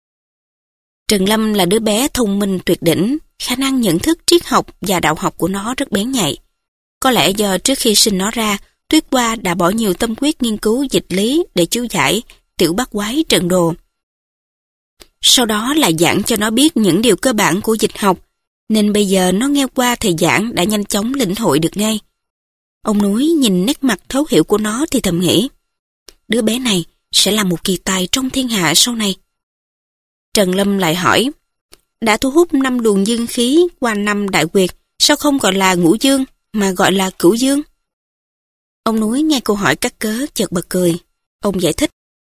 Trần Lâm là đứa bé thông minh tuyệt đỉnh, khả năng nhận thức triết học và đạo học của nó rất bén nhạy. Có lẽ do trước khi sinh nó ra, Tuyết Hoa đã bỏ nhiều tâm huyết nghiên cứu dịch lý để chú giải tiểu bát quái trận đồ. Sau đó là giảng cho nó biết những điều cơ bản của dịch học, nên bây giờ nó nghe qua thầy giảng đã nhanh chóng lĩnh hội được ngay. Ông núi nhìn nét mặt thấu hiểu của nó thì thầm nghĩ, đứa bé này sẽ là một kỳ tài trong thiên hạ sau này. Trần Lâm lại hỏi, đã thu hút năm luồng dương khí qua năm đại quyệt, sao không gọi là ngũ dương mà gọi là cửu dương? Ông núi nghe câu hỏi cắt cớ chợt bật cười. Ông giải thích,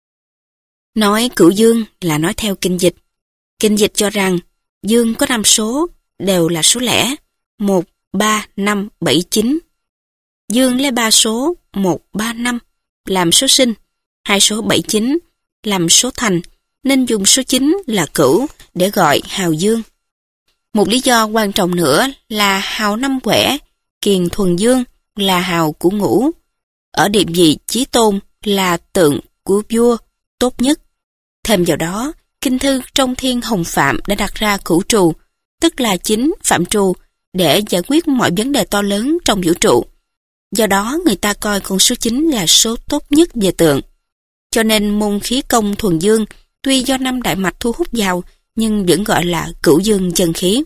nói cửu dương là nói theo kinh dịch. Kinh dịch cho rằng dương có năm số, đều là số lẻ, một, ba, năm, bảy, chín. Dương lấy ba số một, ba, năm làm số sinh, hai số bảy, chín làm số thành, nên dùng số chín là cửu để gọi hào dương. Một lý do quan trọng nữa là hào năm quẻ, kiền thuần dương là hào của ngũ. Ở địa vị chí tôn là tượng của vua tốt nhất. Thêm vào đó, kinh thư trong Thiên Hồng Phạm đã đặt ra cửu trù, tức là chín phạm trù, để giải quyết mọi vấn đề to lớn trong vũ trụ. Do đó người ta coi con số chín là số tốt nhất về tượng. Cho nên môn khí công thuần dương tuy do năm đại mạch thu hút vào, nhưng vẫn gọi là cửu dương chân khí.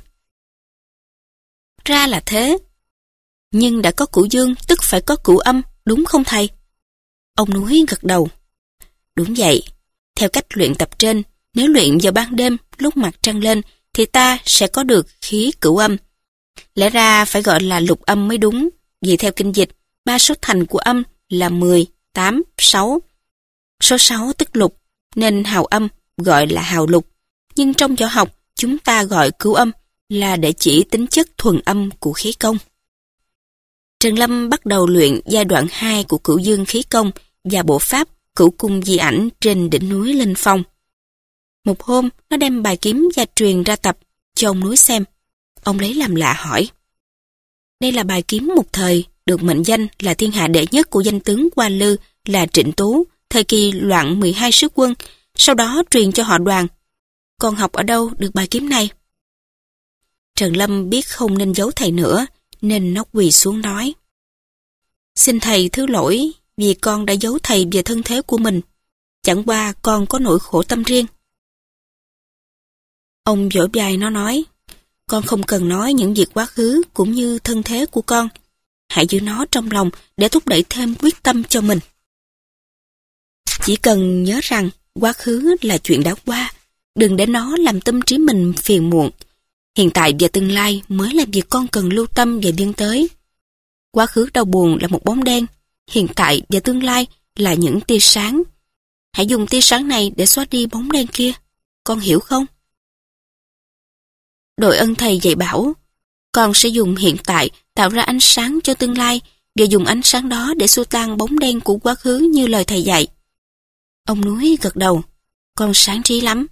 Ra là thế. Nhưng đã có cửu dương tức phải có cửu âm, đúng không thầy? Ông núi gật đầu. Đúng vậy. Theo cách luyện tập trên, nếu luyện vào ban đêm lúc mặt trăng lên thì ta sẽ có được khí cửu âm. Lẽ ra phải gọi là lục âm mới đúng, vì theo kinh dịch, ba số thành của âm là mười, tám, sáu. Số sáu tức lục, nên hào âm gọi là hào lục. Nhưng trong võ học, chúng ta gọi cửu âm là để chỉ tính chất thuần âm của khí công. Trần Lâm bắt đầu luyện giai đoạn hai của cửu dương khí công và bộ pháp cửu cung di ảnh trên đỉnh núi Linh Phong. Một hôm, nó đem bài kiếm gia truyền ra tập cho ông núi xem. Ông lấy làm lạ hỏi. Đây là bài kiếm một thời, được mệnh danh là thiên hạ đệ nhất của danh tướng Hoa Lư là Trịnh Tú, thời kỳ loạn mười hai sứ quân, sau đó truyền cho họ Đoàn. Con học ở đâu được bài kiếm này? Trần Lâm biết không nên giấu thầy nữa, nên nó quỳ xuống nói. Xin thầy thứ lỗi vì con đã giấu thầy về thân thế của mình. Chẳng qua con có nỗi khổ tâm riêng. Ông vỗ vai nó nói, con không cần nói những việc quá khứ cũng như thân thế của con. Hãy giữ nó trong lòng để thúc đẩy thêm quyết tâm cho mình. Chỉ cần nhớ rằng quá khứ là chuyện đã qua, đừng để nó làm tâm trí mình phiền muộn. Hiện tại và tương lai mới là việc con cần lưu tâm và tiến tới. Quá khứ đau buồn là một bóng đen, hiện tại và tương lai là những tia sáng. Hãy dùng tia sáng này để xóa đi bóng đen kia, con hiểu không? Đội ơn thầy dạy bảo, con sẽ dùng hiện tại tạo ra ánh sáng cho tương lai và dùng ánh sáng đó để xua tan bóng đen của quá khứ như lời thầy dạy. Ông núi gật đầu, con sáng trí lắm.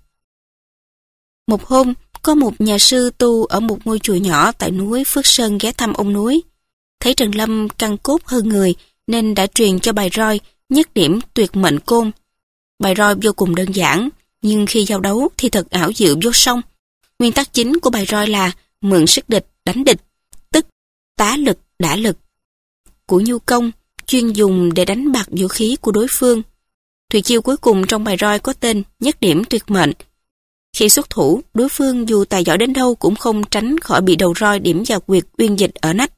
Một hôm, có một nhà sư tu ở một ngôi chùa nhỏ tại núi Phước Sơn ghé thăm ông núi. Thấy Trần Lâm căn cốt hơn người nên đã truyền cho bài roi nhất điểm tuyệt mệnh côn. Bài roi vô cùng đơn giản, nhưng khi giao đấu thì thật ảo diệu vô song. Nguyên tắc chính của bài roi là mượn sức địch đánh địch, tức tá lực đả lực. Của Nhu Công chuyên dùng để đánh bạc vũ khí của đối phương. Tuyệt chiêu cuối cùng trong bài roi có tên nhất điểm tuyệt mệnh. Khi xuất thủ, đối phương dù tài giỏi đến đâu cũng không tránh khỏi bị đầu roi điểm vào quyệt uyên dịch ở nách.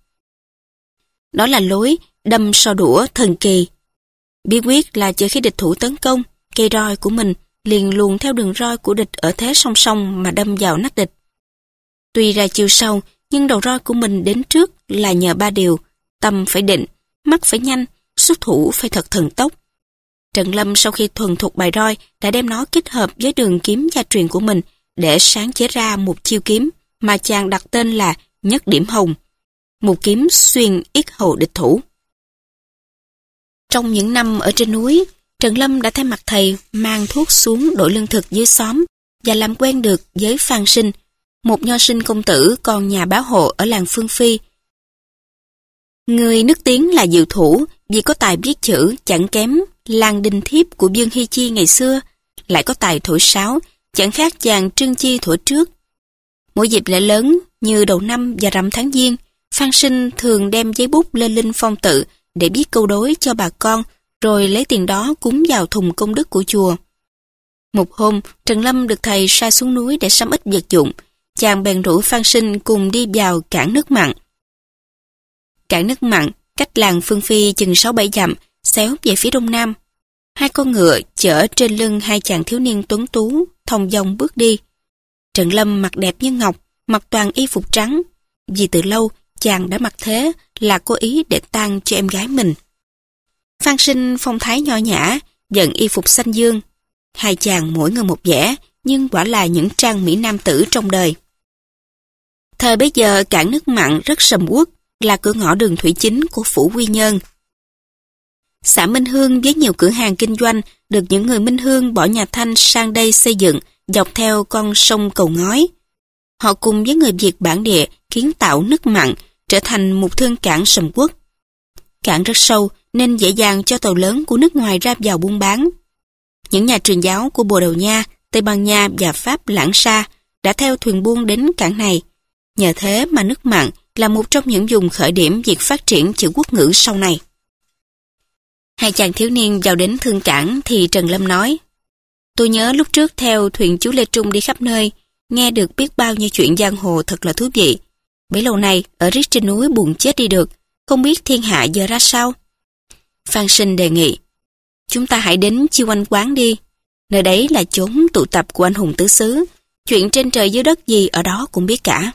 Đó là lối đâm so đũa thần kỳ. Bí quyết là chờ khi địch thủ tấn công, cây roi của mình liền luồn theo đường roi của địch ở thế song song mà đâm vào nách địch. Tuy ra chiêu sau, nhưng đầu roi của mình đến trước là nhờ ba điều: tâm phải định, mắt phải nhanh, xuất thủ phải thật thần tốc. Trần Lâm sau khi thuần thục bài roi đã đem nó kết hợp với đường kiếm gia truyền của mình để sáng chế ra một chiêu kiếm mà chàng đặt tên là Nhất Điểm Hồng, một kiếm xuyên yết hầu địch thủ. Trong những năm ở trên núi, Trần Lâm đã thay mặt thầy mang thuốc xuống đội lương thực dưới xóm và làm quen được với Phan Sinh, một nho sinh công tử con nhà bá hộ ở làng Phương Phi. Người nức tiếng là diệu thủ vì có tài viết chữ chẳng kém Lan Đinh Thiếp của Dương Hy Chi ngày xưa, lại có tài thổi sáo chẳng khác chàng Trương Chi thổi trước. Mỗi dịp lễ lớn như đầu năm và rằm tháng Giêng, Phan Sinh thường đem giấy bút lên Linh Phong tự để viết câu đối cho bà con, rồi lấy tiền đó cúng vào thùng công đức của chùa. Một hôm, Trần Lâm được thầy sai xuống núi để sắm ít vật dụng, chàng bèn rủ Phan Sinh cùng đi vào cảng nước mặn. Cảng nước mặn cách làng Phương Phi chừng sáu bảy dặm, xéo về phía đông nam. Hai con ngựa chở trên lưng hai chàng thiếu niên tuấn tú, thong dong bước đi. Trần Lâm mặt đẹp như ngọc, mặc toàn y phục trắng, vì từ lâu chàng đã mặc thế là cố ý để tang cho em gái mình. Phan Sinh phong thái nho nhã, dẫn y phục xanh dương. Hai chàng mỗi người một vẻ, nhưng quả là những trang mỹ nam tử trong đời. Thời bấy giờ cảng nước mặn rất sầm uất, là cửa ngõ đường thủy chính của phủ Quy Nhơn. Xã Minh Hương với nhiều cửa hàng kinh doanh được những người Minh Hương bỏ nhà Thanh sang đây xây dựng dọc theo con sông Cầu Ngói. Họ cùng với người Việt bản địa kiến tạo nước mặn trở thành một thương cảng sầm uất. Cảng rất sâu nên dễ dàng cho tàu lớn của nước ngoài ra vào buôn bán. Những nhà truyền giáo của Bồ Đào Nha, Tây Ban Nha và Pháp Lãng Sa đã theo thuyền buôn đến cảng này. Nhờ thế mà nước mặn là một trong những vùng khởi điểm việc phát triển chữ quốc ngữ sau này. Hai chàng thiếu niên vào đến thương cảng thì Trần Lâm nói: Tôi nhớ lúc trước theo thuyền chú Lê Trung đi khắp nơi, nghe được biết bao nhiêu chuyện giang hồ thật là thú vị. Bấy lâu nay ở riết trên núi buồn chết đi được, không biết thiên hạ giờ ra sao. Phan Sinh đề nghị: Chúng ta hãy đến Chiêu Anh Quán đi. Nơi đấy là chốn tụ tập của anh hùng tứ xứ, chuyện trên trời dưới đất gì ở đó cũng biết cả.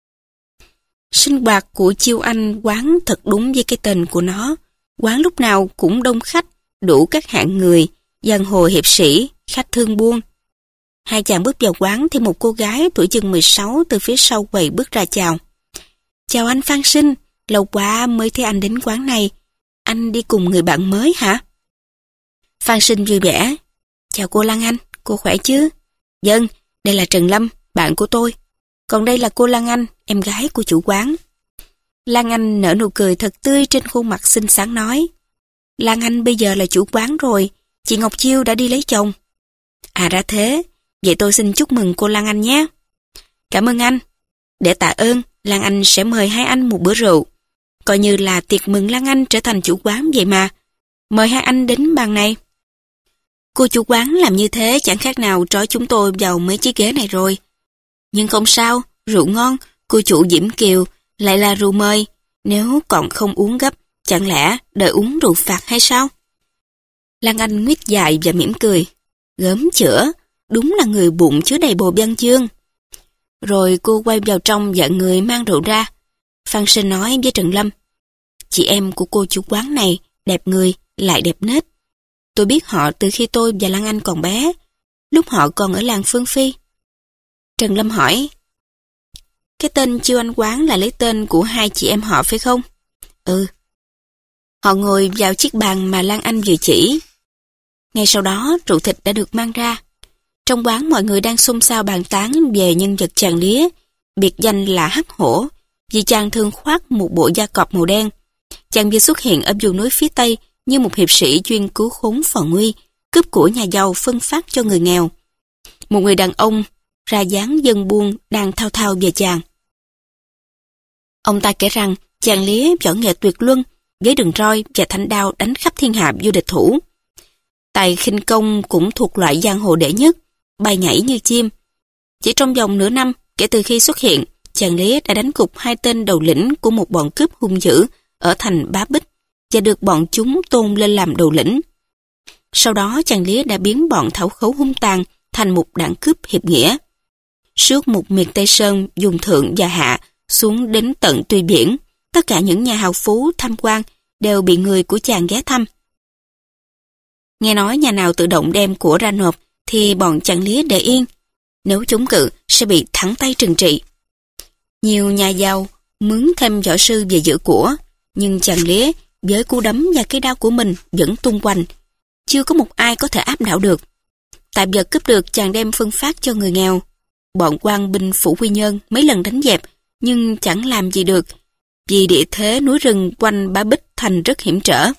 Sinh hoạt của Chiêu Anh Quán thật đúng với cái tên của nó. Quán lúc nào cũng đông khách, đủ các hạng người, giang hồ hiệp sĩ, khách thương buôn. Hai chàng bước vào quán thì một cô gái tuổi chừng mười sáu từ phía sau quầy bước ra chào. Chào anh Phan Sinh, lâu quá mới thấy anh đến quán này. Anh đi cùng người bạn mới hả? Phan Sinh vui vẻ. Chào cô Lan Anh, cô khỏe chứ? Vâng, đây là Trần Lâm, bạn của tôi. Còn đây là cô Lan Anh, em gái của chủ quán. Lan Anh nở nụ cười thật tươi trên khuôn mặt xinh xắn nói: Lan Anh bây giờ là chủ quán rồi, chị Ngọc Chiêu đã đi lấy chồng. À ra thế, vậy tôi xin chúc mừng cô Lan Anh nhé. Cảm ơn anh. Để tạ ơn, Lan Anh sẽ mời hai anh một bữa rượu. Coi như là tiệc mừng Lan Anh trở thành chủ quán vậy mà. Mời hai anh đến bàn này. Cô chủ quán làm như thế chẳng khác nào trói chúng tôi vào mấy chiếc ghế này rồi. Nhưng không sao, rượu ngon, cô chủ Diễm Kiều lại là rượu mời. Nếu còn không uống gấp, chẳng lẽ đợi uống rượu phạt hay sao? Lan Anh nguyết dài và mỉm cười. Gớm chữa, đúng là người bụng chứa đầy bồ văn chương. Rồi cô quay vào trong dặn người mang rượu ra. Phan Sinh nói với Trần Lâm: Chị em của cô chủ quán này đẹp người lại đẹp nết. Tôi biết họ từ khi tôi và Lan Anh còn bé, lúc họ còn ở làng Phương Phi. Trần Lâm hỏi: Cái tên Chiêu Anh Quán là lấy tên của hai chị em họ phải không? Ừ. Họ ngồi vào chiếc bàn mà Lan Anh vừa chỉ. Ngay sau đó rượu thịt đã được mang ra. Trong quán mọi người đang xôn xao bàn tán về nhân vật chàng Lía, biệt danh là Hắc Hổ, vì chàng thường khoác một bộ da cọp màu đen. Chàng vừa xuất hiện ở vùng núi phía Tây như một hiệp sĩ chuyên cứu khốn phò nguy, cướp của nhà giàu phân phát cho người nghèo. Một người đàn ông ra dáng dân buôn đang thao thao về chàng. Ông ta kể rằng chàng Lía võ nghệ tuyệt luân, với đường roi và thanh đao đánh khắp thiên hạ vô địch thủ. Tài khinh công cũng thuộc loại giang hồ đệ nhất, bay nhảy như chim. Chỉ trong vòng nửa năm kể từ khi xuất hiện, chàng Lía đã đánh gục hai tên đầu lĩnh của một bọn cướp hung dữ ở thành Bá Bích và được bọn chúng tôn lên làm đầu lĩnh. Sau đó chàng Lía đã biến bọn thảo khấu hung tàn thành một đảng cướp hiệp nghĩa. Suốt một miền Tây Sơn dùng thượng và hạ xuống đến tận Tuy Biển, tất cả những nhà hào phú tham quan đều bị người của chàng ghé thăm. Nghe nói nhà nào tự động đem của ra nộp thì bọn chàng Lía để yên, nếu chống cự sẽ bị thẳng tay trừng trị. Nhiều nhà giàu mướn thêm võ sư về giữ của, nhưng chàng Lía với cú đấm và cây đao của mình vẫn tung hoành, chưa có một ai có thể áp đảo được. Tạp vật cướp được chàng đem phân phát cho người nghèo. Bọn quan binh phủ Quy Nhơn mấy lần đánh dẹp nhưng chẳng làm gì được, vì địa thế núi rừng quanh Bá Bích thành rất hiểm trở.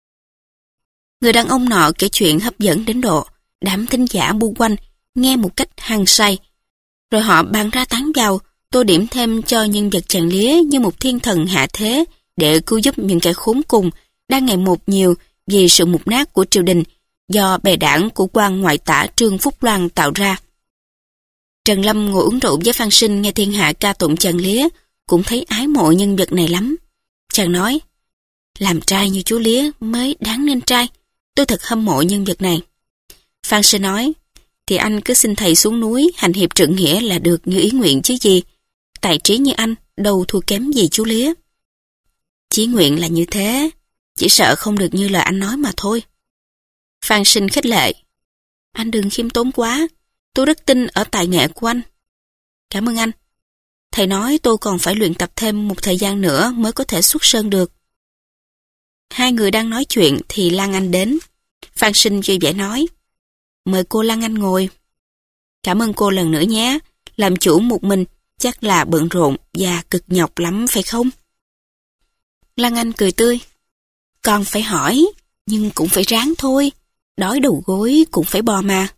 Người đàn ông nọ kể chuyện hấp dẫn đến độ đám thính giả bu quanh nghe một cách hăng say. Rồi họ bàn ra tán vào, tô điểm thêm cho nhân vật chàng Lía như một thiên thần hạ thế để cứu giúp những kẻ khốn cùng đang ngày một nhiều vì sự mục nát của triều đình do bè đảng của quan ngoại tả Trương Phúc Loan tạo ra. Trần Lâm ngồi uống rượu với Phan Sinh nghe thiên hạ ca tụng chàng Lía, cũng thấy ái mộ nhân vật này lắm. Chàng nói, làm trai như chú Lía mới đáng nên trai, tôi thật hâm mộ nhân vật này. Phan Sinh nói, thì anh cứ xin thầy xuống núi hành hiệp trượng nghĩa là được như ý nguyện chứ gì. Tài trí như anh, đâu thua kém gì chú Lía. Chí nguyện là như thế, chỉ sợ không được như lời anh nói mà thôi. Phan Sinh khích lệ, anh đừng khiêm tốn quá, tôi rất tin ở tài nghệ của anh. Cảm ơn anh. Thầy nói tôi còn phải luyện tập thêm một thời gian nữa mới có thể xuất sơn được. Hai người đang nói chuyện thì Lan Anh đến. Phan Sinh vui vẻ nói, mời cô Lan Anh ngồi. Cảm ơn cô lần nữa nhé, làm chủ một mình chắc là bận rộn và cực nhọc lắm phải không? Lan Anh cười tươi, con phải hỏi, nhưng cũng phải ráng thôi, đói đầu gối cũng phải bò mà.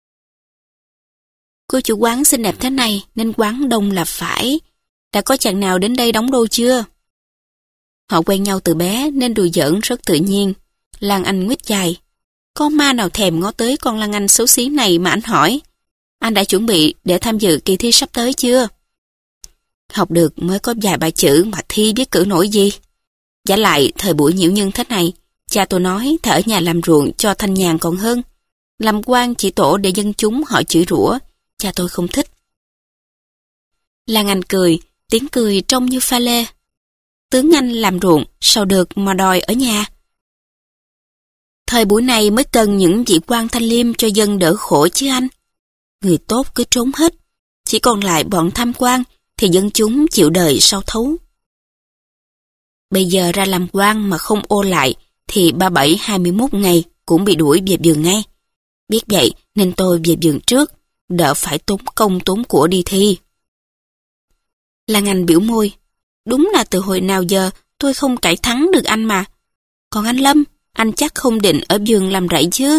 Cô chủ quán xinh đẹp thế này nên quán đông là phải. Đã có chàng nào đến đây đóng đô chưa? Họ quen nhau từ bé nên đùa giỡn rất tự nhiên. Lan Anh nguyết dài. Có ma nào thèm ngó tới con Lan Anh xấu xí này mà anh hỏi. Anh đã chuẩn bị để tham dự kỳ thi sắp tới chưa? Học được mới có vài bài chữ mà thi biết cử nổi gì. Giả lại thời buổi nhiễu nhân thế này, cha tôi nói thà ở nhà làm ruộng cho thanh nhàn còn hơn. Làm quan chỉ tổ để dân chúng họ chửi rủa, cha tôi không thích. Lan Anh cười, tiếng cười trông như pha lê. Tướng anh làm ruộng, sao được mà đòi ở nhà. Thời buổi này mới cần những vị quan thanh liêm cho dân đỡ khổ chứ anh. Người tốt cứ trốn hết, chỉ còn lại bọn tham quan thì dân chúng chịu đời sao thấu. Bây giờ ra làm quan mà không ô lại thì ba bảy hai mươi mốt ngày cũng bị đuổi về vườn ngay. Biết vậy nên tôi về vườn trước, đỡ phải tốn công tốn của đi thi. Lan Anh biểu môi, đúng là từ hồi nào giờ tôi không cãi thắng được anh mà. Còn anh Lâm, anh chắc không định ở vườn làm rẫy chứ?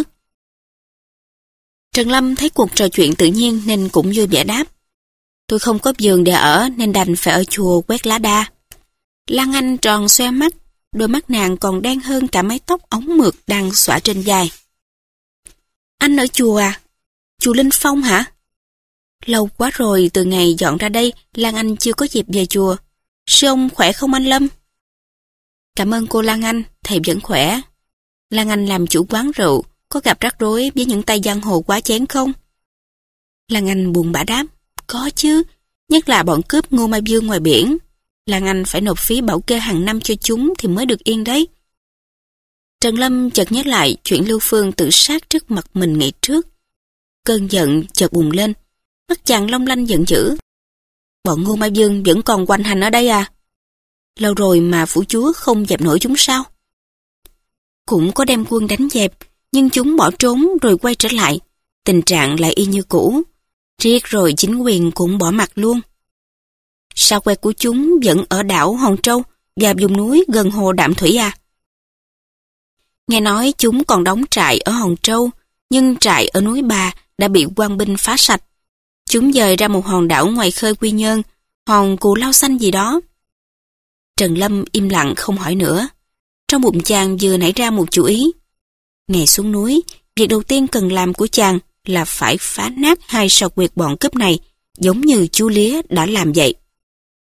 Trần Lâm thấy cuộc trò chuyện tự nhiên nên cũng vui vẻ đáp. Tôi không có vườn để ở nên đành phải ở chùa quét lá đa. Lan Anh tròn xoe mắt, đôi mắt nàng còn đen hơn cả mái tóc ống mượt đang xõa trên vai. Anh ở chùa à? Chùa Linh Phong hả? Lâu quá rồi từ ngày dọn ra đây, Lan Anh chưa có dịp về chùa. Sư ông khỏe không anh Lâm? Cảm ơn cô Lan Anh, thầy vẫn khỏe. Lan Anh làm chủ quán rượu, có gặp rắc rối với những tay giang hồ quá chén không? Lan Anh buồn bã đáp, có chứ, nhất là bọn cướp Ngô Mai Dương ngoài biển. Lan Anh phải nộp phí bảo kê hàng năm cho chúng thì mới được yên đấy. Trần Lâm chợt nhớ lại chuyện Lưu Phương tự sát trước mặt mình ngày trước. Cơn giận chợt bùng lên, mắt chàng long lanh giận dữ. Bọn Ngô Mai Dương vẫn còn quanh hành ở đây à? Lâu rồi mà phủ chúa không dẹp nổi chúng sao? Cũng có đem quân đánh dẹp, nhưng chúng bỏ trốn rồi quay trở lại. Tình trạng lại y như cũ. Riết rồi chính quyền cũng bỏ mặt luôn. Sao quê của chúng vẫn ở đảo Hòn Trâu và vùng núi gần hồ Đạm Thủy à? Nghe nói chúng còn đóng trại ở Hòn Trâu, nhưng trại ở núi Bà đã bị quan binh phá sạch. Chúng dời ra một hòn đảo ngoài khơi Quy Nhơn, hòn Cù Lao Xanh gì đó. Trần Lâm im lặng không hỏi nữa. Trong bụng chàng vừa nảy ra một chủ ý. Ngày xuống núi, việc đầu tiên cần làm của chàng là phải phá nát hai sào quyệt bọn cướp này, giống như chú Lía đã làm vậy.